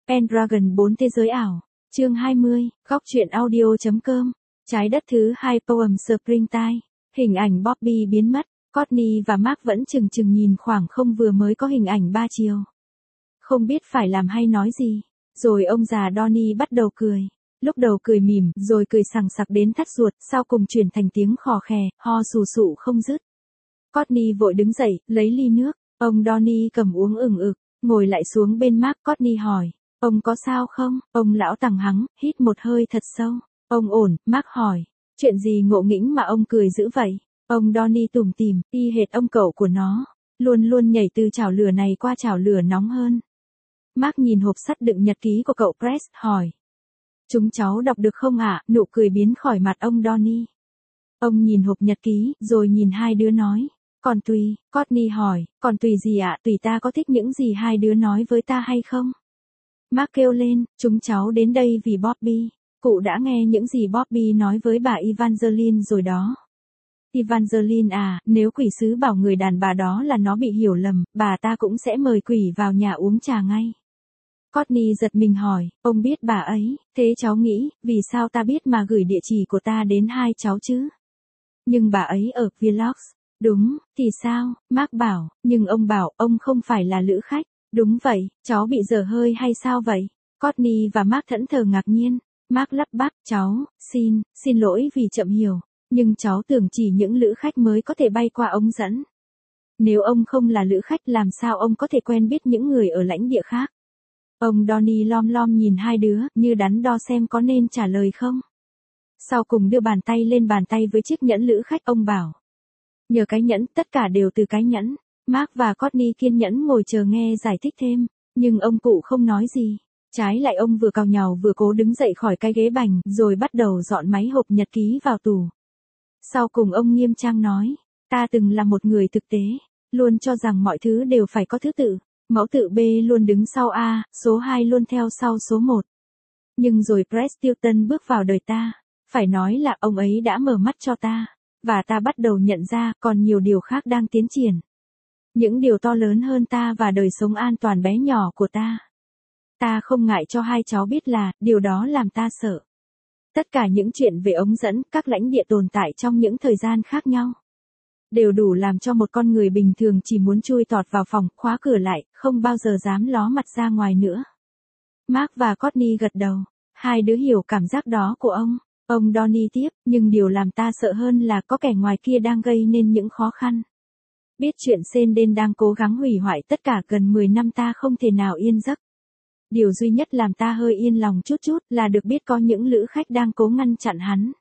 Pendragon 4 thế giới ảo. Chương 20, góc truyện audio.com. Trái đất thứ 2 Poem Springtime. Hình ảnh Bobby biến mất. Courtney và Mark vẫn chừng nhìn khoảng không vừa mới có hình ảnh 3 chiều. Không biết phải làm hay nói gì. Rồi ông già Donnie bắt đầu cười. Lúc đầu cười mỉm, rồi cười sằng sặc đến thắt ruột, sau cùng chuyển thành tiếng khò khè, ho sù sụ không dứt. Courtney vội đứng dậy, lấy ly nước. Ông Donnie cầm uống ừng ực, ngồi lại xuống bên Mark. Courtney hỏi, ông có sao không? Ông lão tằng hắng, hít một hơi thật sâu. Ông ổn, Mark hỏi. Chuyện gì ngộ nghĩnh mà ông cười dữ vậy? Ông Donnie tủm tỉm, y hệt ông cậu của nó. Luôn luôn nhảy từ chảo lửa này qua chảo lửa nóng hơn. Mark nhìn hộp sắt đựng nhật ký của cậu Press, hỏi. Chúng cháu đọc được không ạ? Nụ cười biến khỏi mặt ông Donnie. Ông nhìn hộp nhật ký, rồi nhìn hai đứa nói. Còn tùy, Courtney hỏi, còn tùy gì ạ? Tùy ta có thích những gì hai đứa nói với ta hay không? Mark kêu lên, chúng cháu đến đây vì Bobby. Cụ đã nghe những gì Bobby nói với bà Evangeline rồi đó. Evangeline à, nếu quỷ sứ bảo người đàn bà đó là nó bị hiểu lầm, bà ta cũng sẽ mời quỷ vào nhà uống trà ngay. Courtney giật mình hỏi, ông biết bà ấy, thế cháu nghĩ, vì sao ta biết mà gửi địa chỉ của ta đến hai cháu chứ? Nhưng bà ấy ở Vlogs. Đúng, thì sao? Mark bảo, nhưng ông bảo ông không phải là lữ khách. Đúng vậy, cháu bị dở hơi hay sao vậy? Courtney và Mark thẫn thờ ngạc nhiên. Mark lắp bắp, cháu, xin lỗi vì chậm hiểu. Nhưng cháu tưởng chỉ những lữ khách mới có thể bay qua ống dẫn. Nếu ông không là lữ khách làm sao ông có thể quen biết những người ở lãnh địa khác? Ông Donnie lom nhìn hai đứa, như đắn đo xem có nên trả lời không. Sau cùng đưa bàn tay lên bàn tay với chiếc nhẫn lữ khách, ông bảo. Nhờ cái nhẫn, tất cả đều từ cái nhẫn. Mark và Courtney kiên nhẫn ngồi chờ nghe giải thích thêm, nhưng ông cụ không nói gì. Trái lại ông vừa càu nhàu vừa cố đứng dậy khỏi cái ghế bành, rồi bắt đầu dọn máy hộp nhật ký vào tủ. Sau cùng ông nghiêm trang nói, ta từng là một người thực tế, luôn cho rằng mọi thứ đều phải có thứ tự. Mẫu tự B luôn đứng sau A, số 2 luôn theo sau số 1. Nhưng rồi Prestilton bước vào đời ta. Phải nói là ông ấy đã mở mắt cho ta. Và ta bắt đầu nhận ra còn nhiều điều khác đang tiến triển. Những điều to lớn hơn ta và đời sống an toàn bé nhỏ của ta. Ta không ngại cho hai cháu biết là, điều đó làm ta sợ. Tất cả những chuyện về ống dẫn, các lãnh địa tồn tại trong những thời gian khác nhau. Đều đủ làm cho một con người bình thường chỉ muốn chui tọt vào phòng, khóa cửa lại, không bao giờ dám ló mặt ra ngoài nữa. Mark và Courtney gật đầu. Hai đứa hiểu cảm giác đó của ông. Ông Donnie tiếp, nhưng điều làm ta sợ hơn là có kẻ ngoài kia đang gây nên những khó khăn. Biết chuyện Senden đang cố gắng hủy hoại tất cả gần 10 năm ta không thể nào yên giấc. Điều duy nhất làm ta hơi yên lòng chút là được biết có những lữ khách đang cố ngăn chặn hắn.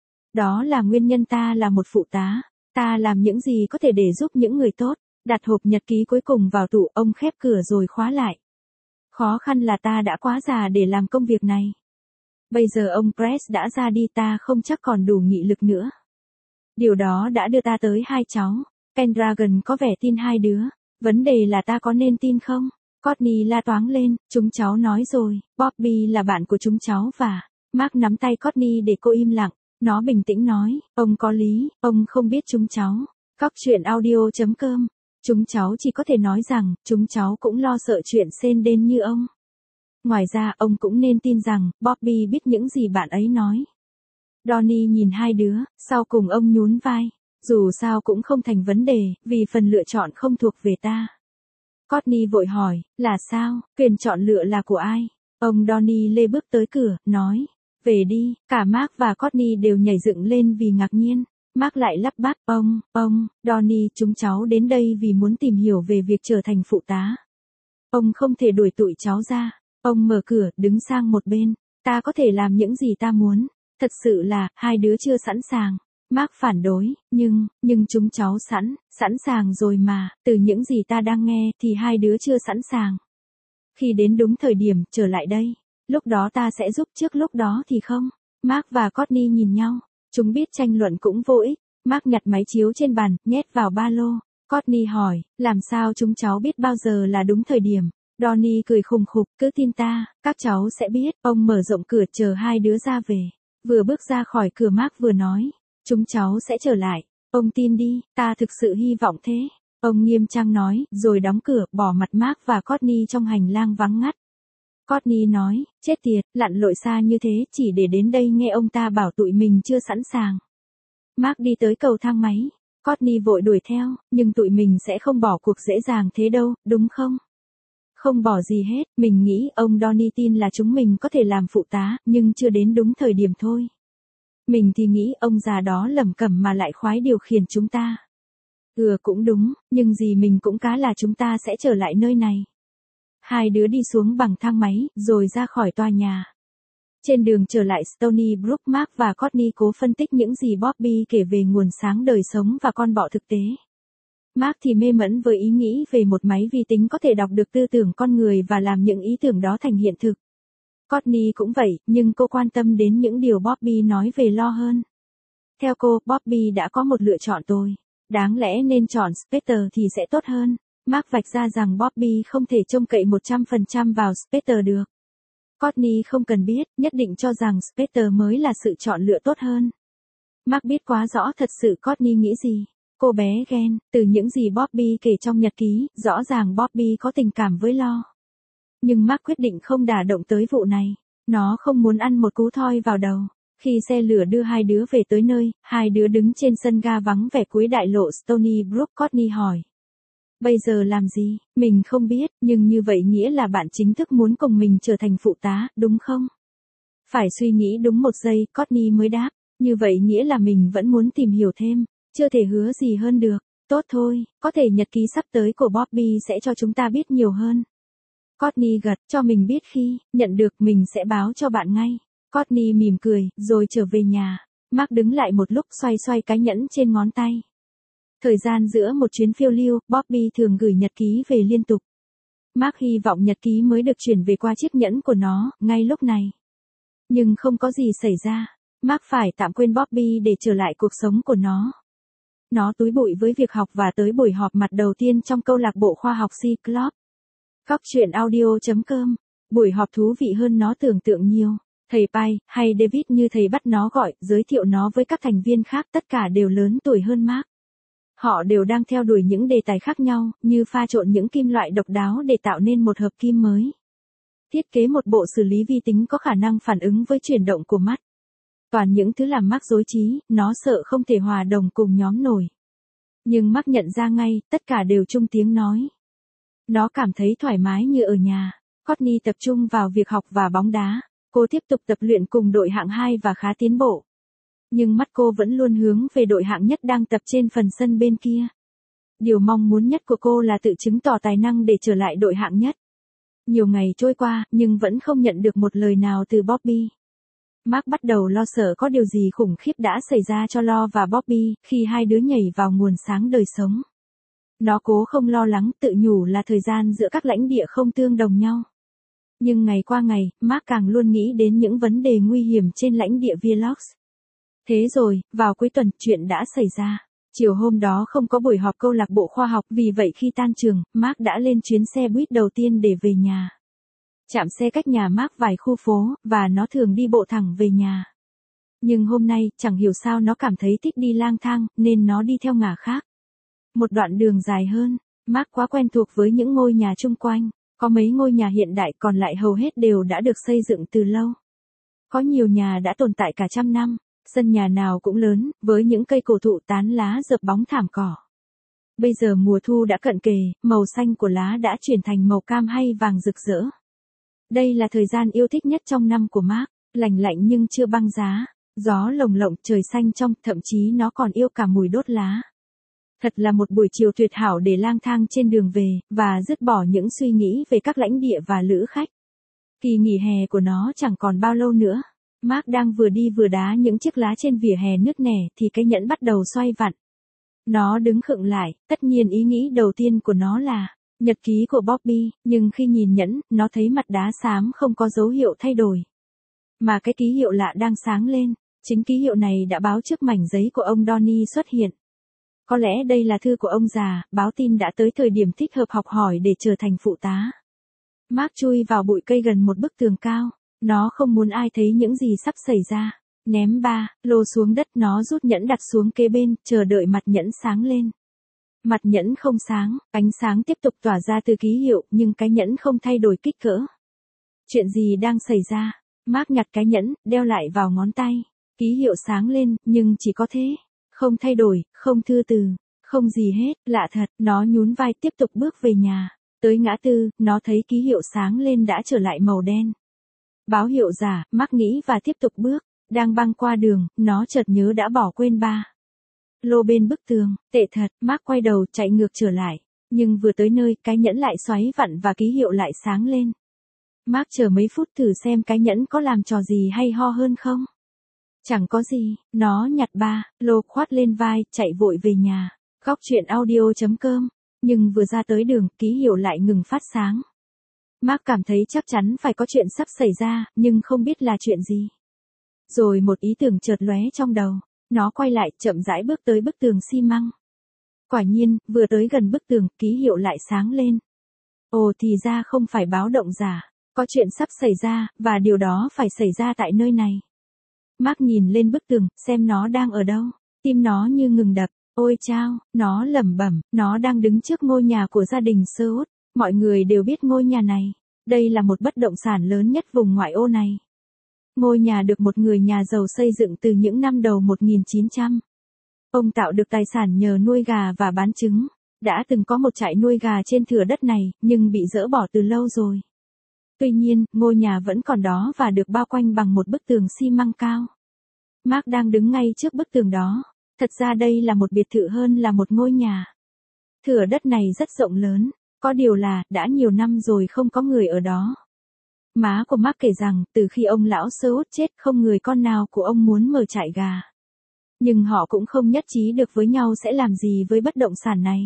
Đó là nguyên nhân ta là một phụ tá. Ta làm những gì có thể để giúp những người tốt. Đặt hộp nhật ký cuối cùng vào tủ, ông khép cửa rồi khóa lại. Khó khăn là ta đã quá già để làm công việc này. Bây giờ ông Press đã ra đi, ta không chắc còn đủ nghị lực nữa. Điều đó đã đưa ta tới hai cháu. Pendragon có vẻ tin hai đứa. Vấn đề là ta có nên tin không? Courtney la toáng lên, chúng cháu nói rồi, Bobby là bạn của chúng cháu và... Mark nắm tay Courtney để cô im lặng. Nó bình tĩnh nói, ông có lý, ông không biết chúng cháu. Góc truyện audio.com. Chúng cháu chỉ có thể nói rằng, chúng cháu cũng lo sợ chuyện Senden như ông. Ngoài ra, ông cũng nên tin rằng, Bobby biết những gì bạn ấy nói. Donnie nhìn hai đứa, sau cùng ông nhún vai. Dù sao cũng không thành vấn đề, vì phần lựa chọn không thuộc về ta. Courtney vội hỏi, là sao, quyền chọn lựa là của ai? Ông Donnie lê bước tới cửa, nói. Về đi, cả Mark và Courtney đều nhảy dựng lên vì ngạc nhiên. Mark lại lắp bắp, ông, Donnie, chúng cháu đến đây vì muốn tìm hiểu về việc trở thành phụ tá. Ông không thể đuổi tụi cháu ra. Ông mở cửa, đứng sang một bên. Ta có thể làm những gì ta muốn. Thật sự là, hai đứa chưa sẵn sàng. Mark phản đối, nhưng chúng cháu sẵn sàng rồi mà, từ những gì ta đang nghe thì hai đứa chưa sẵn sàng. Khi đến đúng thời điểm, trở lại đây. Lúc đó ta sẽ giúp, trước lúc đó thì không. Mark và Courtney nhìn nhau. Chúng biết tranh luận cũng vô ích. Mark nhặt máy chiếu trên bàn, nhét vào ba lô. Courtney hỏi, làm sao chúng cháu biết bao giờ là đúng thời điểm? Donnie cười khùng khục, cứ tin ta, các cháu sẽ biết. Ông mở rộng cửa chờ hai đứa ra về. Vừa bước ra khỏi cửa Mark vừa nói, chúng cháu sẽ trở lại. Ông tin đi, ta thực sự hy vọng thế. Ông nghiêm trang nói, rồi đóng cửa, bỏ mặt Mark và Courtney trong hành lang vắng ngắt. Courtney nói, chết tiệt, lặn lội xa như thế chỉ để đến đây nghe ông ta bảo tụi mình chưa sẵn sàng. Mark đi tới cầu thang máy. Courtney vội đuổi theo, nhưng tụi mình sẽ không bỏ cuộc dễ dàng thế đâu, đúng không? Không bỏ gì hết, mình nghĩ ông Donnie tin là chúng mình có thể làm phụ tá, nhưng chưa đến đúng thời điểm thôi. Mình thì nghĩ ông già đó lẩm cẩm mà lại khoái điều khiển chúng ta. Cũng đúng, nhưng gì mình cũng cá là chúng ta sẽ trở lại nơi này. Hai đứa đi xuống bằng thang máy, rồi ra khỏi tòa nhà. Trên đường trở lại Stony Brook, Mark và Courtney cố phân tích những gì Bobby kể về nguồn sáng đời sống và con bọ thực tế. Mark thì mê mẩn với ý nghĩ về một máy vi tính có thể đọc được tư tưởng con người và làm những ý tưởng đó thành hiện thực. Courtney cũng vậy, nhưng cô quan tâm đến những điều Bobby nói về lo hơn. Theo cô, Bobby đã có một lựa chọn tồi. Đáng lẽ nên chọn Spectre thì sẽ tốt hơn. Mark vạch ra rằng Bobby không thể trông cậy 100% vào Spectre được. Courtney không cần biết, nhất định cho rằng Spectre mới là sự chọn lựa tốt hơn. Mark biết quá rõ thật sự Courtney nghĩ gì. Cô bé ghen, từ những gì Bobby kể trong nhật ký, rõ ràng Bobby có tình cảm với Lo. Nhưng Mark quyết định không đả động tới vụ này. Nó không muốn ăn một cú thoi vào đầu. Khi xe lửa đưa hai đứa về tới nơi, hai đứa đứng trên sân ga vắng vẻ cuối đại lộ Stony Brook. Courtney hỏi. Bây giờ làm gì? Mình không biết, nhưng như vậy nghĩa là bạn chính thức muốn cùng mình trở thành phụ tá, đúng không? Phải suy nghĩ đúng một giây, Courtney mới đáp. Như vậy nghĩa là mình vẫn muốn tìm hiểu thêm, chưa thể hứa gì hơn được. Tốt thôi, có thể nhật ký sắp tới của Bobby sẽ cho chúng ta biết nhiều hơn. Courtney gật, cho mình biết khi nhận được mình sẽ báo cho bạn ngay. Courtney mỉm cười, rồi trở về nhà. Mark đứng lại một lúc xoay xoay cái nhẫn trên ngón tay. Thời gian giữa một chuyến phiêu lưu, Bobby thường gửi nhật ký về liên tục. Mark hy vọng nhật ký mới được chuyển về qua chiếc nhẫn của nó, ngay lúc này. Nhưng không có gì xảy ra. Mark phải tạm quên Bobby để trở lại cuộc sống của nó. Nó túi bụi với việc học và tới buổi họp mặt đầu tiên trong câu lạc bộ khoa học C-Club. Góc truyện audio.com. Buổi họp thú vị hơn nó tưởng tượng nhiều. Thầy Pai, hay David như thầy bắt nó gọi, giới thiệu nó với các thành viên khác, tất cả đều lớn tuổi hơn Mark. Họ đều đang theo đuổi những đề tài khác nhau, như pha trộn những kim loại độc đáo để tạo nên một hợp kim mới. Thiết kế một bộ xử lý vi tính có khả năng phản ứng với chuyển động của mắt. Toàn những thứ làm Mark rối trí, nó sợ không thể hòa đồng cùng nhóm nổi. Nhưng Mark nhận ra ngay, tất cả đều chung tiếng nói. Nó cảm thấy thoải mái như ở nhà. Courtney tập trung vào việc học và bóng đá. Cô tiếp tục tập luyện cùng đội hạng 2 và khá tiến bộ. Nhưng mắt cô vẫn luôn hướng về đội hạng nhất đang tập trên phần sân bên kia. Điều mong muốn nhất của cô là tự chứng tỏ tài năng để trở lại đội hạng nhất. Nhiều ngày trôi qua, nhưng vẫn không nhận được một lời nào từ Bobby. Mark bắt đầu lo sợ có điều gì khủng khiếp đã xảy ra cho Lo và Bobby, khi hai đứa nhảy vào nguồn sáng đời sống. Nó cố không lo lắng, tự nhủ là thời gian giữa các lãnh địa không tương đồng nhau. Nhưng ngày qua ngày, Mark càng luôn nghĩ đến những vấn đề nguy hiểm trên lãnh địa Velox. Thế rồi, vào cuối tuần, chuyện đã xảy ra. Chiều hôm đó không có buổi họp câu lạc bộ khoa học, vì vậy khi tan trường, Mark đã lên chuyến xe buýt đầu tiên để về nhà. Trạm xe cách nhà Mark vài khu phố, và nó thường đi bộ thẳng về nhà. Nhưng hôm nay, chẳng hiểu sao nó cảm thấy thích đi lang thang, nên nó đi theo ngả khác. Một đoạn đường dài hơn, Mark quá quen thuộc với những ngôi nhà chung quanh. Có mấy ngôi nhà hiện đại, còn lại hầu hết đều đã được xây dựng từ lâu. Có nhiều nhà đã tồn tại cả trăm năm, sân nhà nào cũng lớn, với những cây cổ thụ tán lá rợp bóng thảm cỏ. Bây giờ mùa thu đã cận kề, màu xanh của lá đã chuyển thành màu cam hay vàng rực rỡ. Đây là thời gian yêu thích nhất trong năm của Mark, lành lạnh nhưng chưa băng giá, gió lồng lộng, trời xanh trong, thậm chí nó còn yêu cả mùi đốt lá. Thật là một buổi chiều tuyệt hảo để lang thang trên đường về, và dứt bỏ những suy nghĩ về các lãnh địa và lữ khách. Kỳ nghỉ hè của nó chẳng còn bao lâu nữa. Mark đang vừa đi vừa đá những chiếc lá trên vỉa hè nứt nẻ thì cái nhẫn bắt đầu xoay vặn. Nó đứng khựng lại, tất nhiên ý nghĩ đầu tiên của nó là nhật ký của Bobby, nhưng khi nhìn nhẫn, nó thấy mặt đá xám không có dấu hiệu thay đổi. Mà cái ký hiệu lạ đang sáng lên, chính ký hiệu này đã báo trước mảnh giấy của ông Donnie xuất hiện. Có lẽ đây là thư của ông già, báo tin đã tới thời điểm thích hợp học hỏi để trở thành phụ tá. Mark chui vào bụi cây gần một bức tường cao. Nó không muốn ai thấy những gì sắp xảy ra. Ném ba lô xuống đất, nó rút nhẫn đặt xuống kế bên, chờ đợi mặt nhẫn sáng lên. Mặt nhẫn không sáng, ánh sáng tiếp tục tỏa ra từ ký hiệu, nhưng cái nhẫn không thay đổi kích cỡ. Chuyện gì đang xảy ra? Mark nhặt cái nhẫn, đeo lại vào ngón tay. Ký hiệu sáng lên, nhưng chỉ có thế. Không thay đổi, không thư từ, không gì hết, lạ thật, nó nhún vai tiếp tục bước về nhà. Tới ngã tư, nó thấy ký hiệu sáng lên đã trở lại màu đen. Báo hiệu giả, Mark nghĩ và tiếp tục bước. Đang băng qua đường, nó chợt nhớ đã bỏ quên ba lô bên bức tường. Tệ thật, Mark quay đầu chạy ngược trở lại. Nhưng vừa tới nơi, cái nhẫn lại xoáy vặn và ký hiệu lại sáng lên. Mark chờ mấy phút thử xem cái nhẫn có làm trò gì hay ho hơn không. Chẳng có gì, nó nhặt ba lô khoát lên vai, chạy vội về nhà. Góc truyện audio.com. Nhưng vừa ra tới đường, ký hiệu lại ngừng phát sáng. Mark cảm thấy chắc chắn phải có chuyện sắp xảy ra, nhưng không biết là chuyện gì. Rồi một ý tưởng chợt lóe trong đầu. Nó quay lại, chậm rãi bước tới bức tường xi măng. Quả nhiên, vừa tới gần bức tường, ký hiệu lại sáng lên. Ồ, thì ra không phải báo động giả. Có chuyện sắp xảy ra, và điều đó phải xảy ra tại nơi này. Mark nhìn lên bức tường, xem nó đang ở đâu. Tim nó như ngừng đập. Ôi chao, nó lẩm bẩm, nó đang đứng trước ngôi nhà của gia đình Seuss. Mọi người đều biết ngôi nhà này. Đây là một bất động sản lớn nhất vùng ngoại ô này. Ngôi nhà được một người nhà giàu xây dựng từ những năm đầu 1900. Ông tạo được tài sản nhờ nuôi gà và bán trứng. Đã từng có một trại nuôi gà trên thửa đất này, nhưng bị dỡ bỏ từ lâu rồi. Tuy nhiên, ngôi nhà vẫn còn đó và được bao quanh bằng một bức tường xi măng cao. Mark đang đứng ngay trước bức tường đó. Thật ra đây là một biệt thự hơn là một ngôi nhà. Thửa đất này rất rộng lớn, có điều là, đã nhiều năm rồi không có người ở đó. Má của Mark kể rằng, từ khi ông lão Seuss chết, không người con nào của ông muốn mở trại gà. Nhưng họ cũng không nhất trí được với nhau sẽ làm gì với bất động sản này.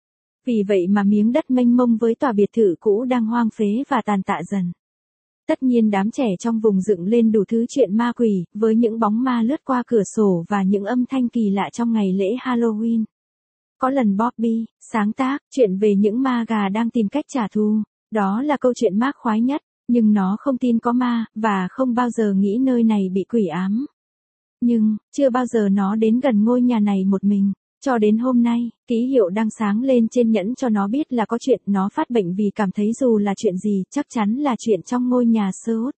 Vì vậy mà miếng đất mênh mông với tòa biệt thự cũ đang hoang phế và tàn tạ dần. Tất nhiên đám trẻ trong vùng dựng lên đủ thứ chuyện ma quỷ, với những bóng ma lướt qua cửa sổ và những âm thanh kỳ lạ trong ngày lễ Halloween. Có lần Bobby sáng tác chuyện về những ma gà đang tìm cách trả thù. Đó là câu chuyện Mark khoái nhất, nhưng nó không tin có ma, và không bao giờ nghĩ nơi này bị quỷ ám. Nhưng, chưa bao giờ nó đến gần ngôi nhà này một mình. Cho đến hôm nay, ký hiệu đang sáng lên trên nhẫn cho nó biết là có chuyện. Nó phát bệnh vì cảm thấy dù là chuyện gì, chắc chắn là chuyện trong ngôi nhà Seuss.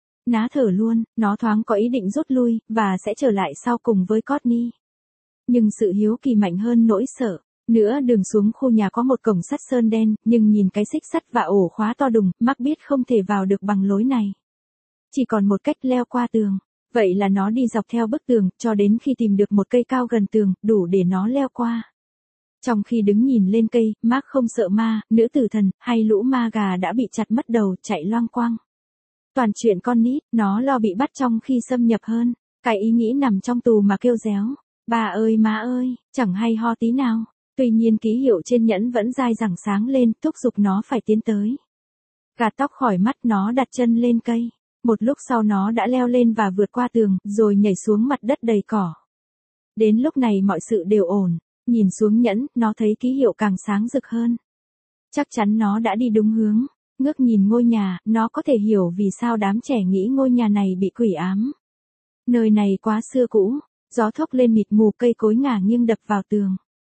Ná thở luôn, nó thoáng có ý định rút lui, và sẽ trở lại sau cùng với Courtney. Nhưng sự hiếu kỳ mạnh hơn nỗi sợ. Nữa đường xuống khu nhà có một cổng sắt sơn đen, nhưng nhìn cái xích sắt và ổ khóa to đùng, Mark biết không thể vào được bằng lối này. Chỉ còn một cách leo qua tường. Vậy là nó đi dọc theo bức tường, cho đến khi tìm được một cây cao gần tường, đủ để nó leo qua. Trong khi đứng nhìn lên cây, Mark không sợ ma, nữ tử thần, hay lũ ma gà đã bị chặt mất đầu, chạy loang quang. Toàn chuyện con nít, nó lo bị bắt trong khi xâm nhập hơn. Cái ý nghĩ nằm trong tù mà kêu réo. Bà ơi má ơi, chẳng hay ho tí nào. Tuy nhiên ký hiệu trên nhẫn vẫn dai dẳng sáng lên, thúc giục nó phải tiến tới. Gạt tóc khỏi mắt, nó đặt chân lên cây. Một lúc sau nó đã leo lên và vượt qua tường, rồi nhảy xuống mặt đất đầy cỏ. Đến lúc này mọi sự đều ổn. Nhìn xuống nhẫn, nó thấy ký hiệu càng sáng rực hơn. Chắc chắn nó đã đi đúng hướng. Ngước nhìn ngôi nhà, nó có thể hiểu vì sao đám trẻ nghĩ ngôi nhà này bị quỷ ám. Nơi này quá xưa cũ, gió thốc lên mịt mù, cây cối ngả nghiêng đập vào tường.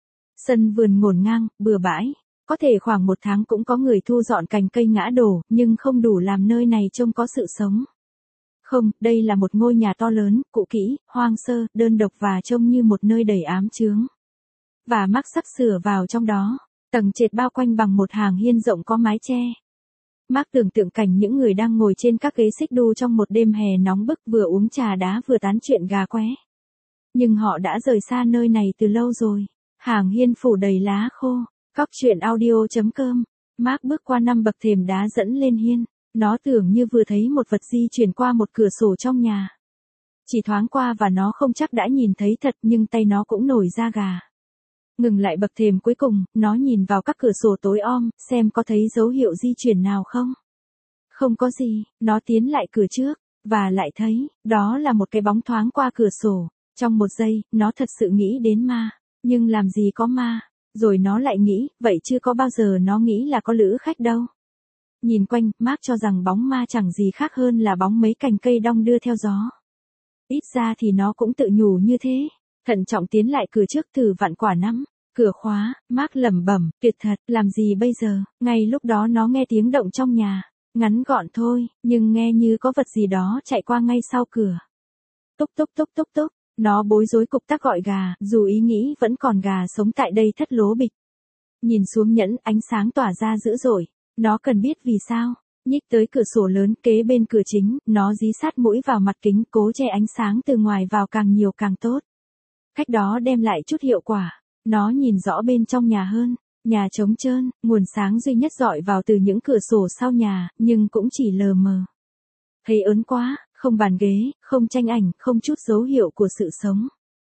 Sân vườn ngổn ngang, bừa bãi. Có thể khoảng một tháng cũng có người thu dọn cành cây ngã đổ, nhưng không đủ làm nơi này trông có sự sống. Không, đây là một ngôi nhà to lớn, cũ kỹ, hoang sơ, đơn độc và trông như một nơi đầy ám chướng. Và Mark sắp sửa vào trong đó. Tầng trệt bao quanh bằng một hàng hiên rộng có mái che. Mark tưởng tượng cảnh những người đang ngồi trên các ghế xích đu trong một đêm hè nóng bức, vừa uống trà đá vừa tán chuyện gà qué. Nhưng họ đã rời xa nơi này từ lâu rồi. Hàng hiên phủ đầy lá khô. Góc truyện audio.com. Mark bước qua 5 bậc thềm đá dẫn lên hiên. Nó tưởng như vừa thấy một vật di chuyển qua một cửa sổ trong nhà. Chỉ thoáng qua và nó không chắc đã nhìn thấy thật, nhưng tay nó cũng nổi da gà. Ngừng lại bậc thềm cuối cùng, nó nhìn vào các cửa sổ tối om, xem có thấy dấu hiệu di chuyển nào không. Không có gì, nó tiến lại cửa trước, và lại thấy, đó là một cái bóng thoáng qua cửa sổ. Trong một giây, nó thật sự nghĩ đến ma. Nhưng làm gì có ma. Rồi nó lại nghĩ, vậy chưa có bao giờ nó nghĩ là có lữ khách đâu. Nhìn quanh, Mark cho rằng bóng ma chẳng gì khác hơn là bóng mấy cành cây đong đưa theo gió. Ít ra thì nó cũng tự nhủ như thế. Thận trọng tiến lại cửa trước thử vặn quả nắm. Cửa khóa, Mark lẩm bẩm, tuyệt thật, làm gì bây giờ. Ngay lúc đó nó nghe tiếng động trong nhà. Ngắn gọn thôi, nhưng nghe như có vật gì đó chạy qua ngay sau cửa. Túc túc túc túc túc, nó bối rối cục tắc gọi gà, dù ý nghĩ vẫn còn gà sống tại đây thất lố bịch. Nhìn xuống nhẫn, ánh sáng tỏa ra dữ dội. Nó cần biết vì sao. Nhích tới cửa sổ lớn kế bên cửa chính, nó dí sát mũi vào mặt kính cố che ánh sáng từ ngoài vào càng nhiều càng tốt. Cách đó đem lại chút hiệu quả. Nó nhìn rõ bên trong nhà hơn. Nhà trống trơn, nguồn sáng duy nhất rọi vào từ những cửa sổ sau nhà, nhưng cũng chỉ lờ mờ. Thấy ớn quá, không bàn ghế, không tranh ảnh, không chút dấu hiệu của sự sống.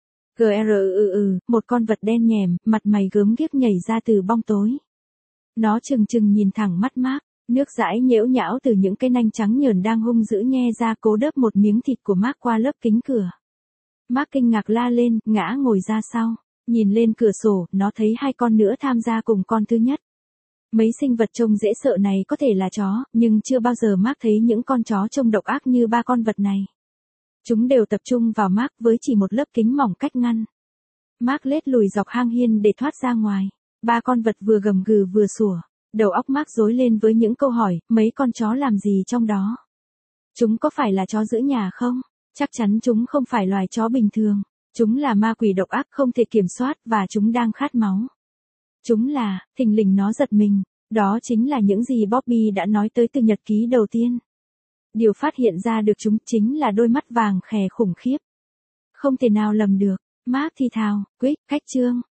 Một con vật đen nhèm, mặt mày gớm ghiếc nhảy ra từ bóng tối. Nó trừng trừng nhìn thẳng mắt Mark, nước dãi nhễu nhão từ những cái nanh trắng nhờn đang hung dữ nhe ra cố đớp một miếng thịt của Mark qua lớp kính cửa. Mark kinh ngạc la lên, ngã ngồi ra sau, nhìn lên cửa sổ, nó thấy hai con nữa tham gia cùng con thứ nhất. Mấy sinh vật trông dễ sợ này có thể là chó, nhưng chưa bao giờ Mark thấy những con chó trông độc ác như ba con vật này. Chúng đều tập trung vào Mark với chỉ một lớp kính mỏng cách ngăn. Mark lết lùi dọc hang hiên để thoát ra ngoài. Ba con vật vừa gầm gừ vừa sủa. Đầu óc Mark rối lên với những câu hỏi, mấy con chó làm gì trong đó? Chúng có phải là chó giữ nhà không? Chắc chắn chúng không phải loài chó bình thường. Chúng là ma quỷ độc ác không thể kiểm soát và chúng đang khát máu. Chúng là, thình lình nó giật mình. Đó chính là những gì Bobby đã nói tới từ nhật ký đầu tiên. Điều phát hiện ra được chúng chính là đôi mắt vàng khè khủng khiếp. Không thể nào lầm được. Mark thì thào, quyết, cách chương.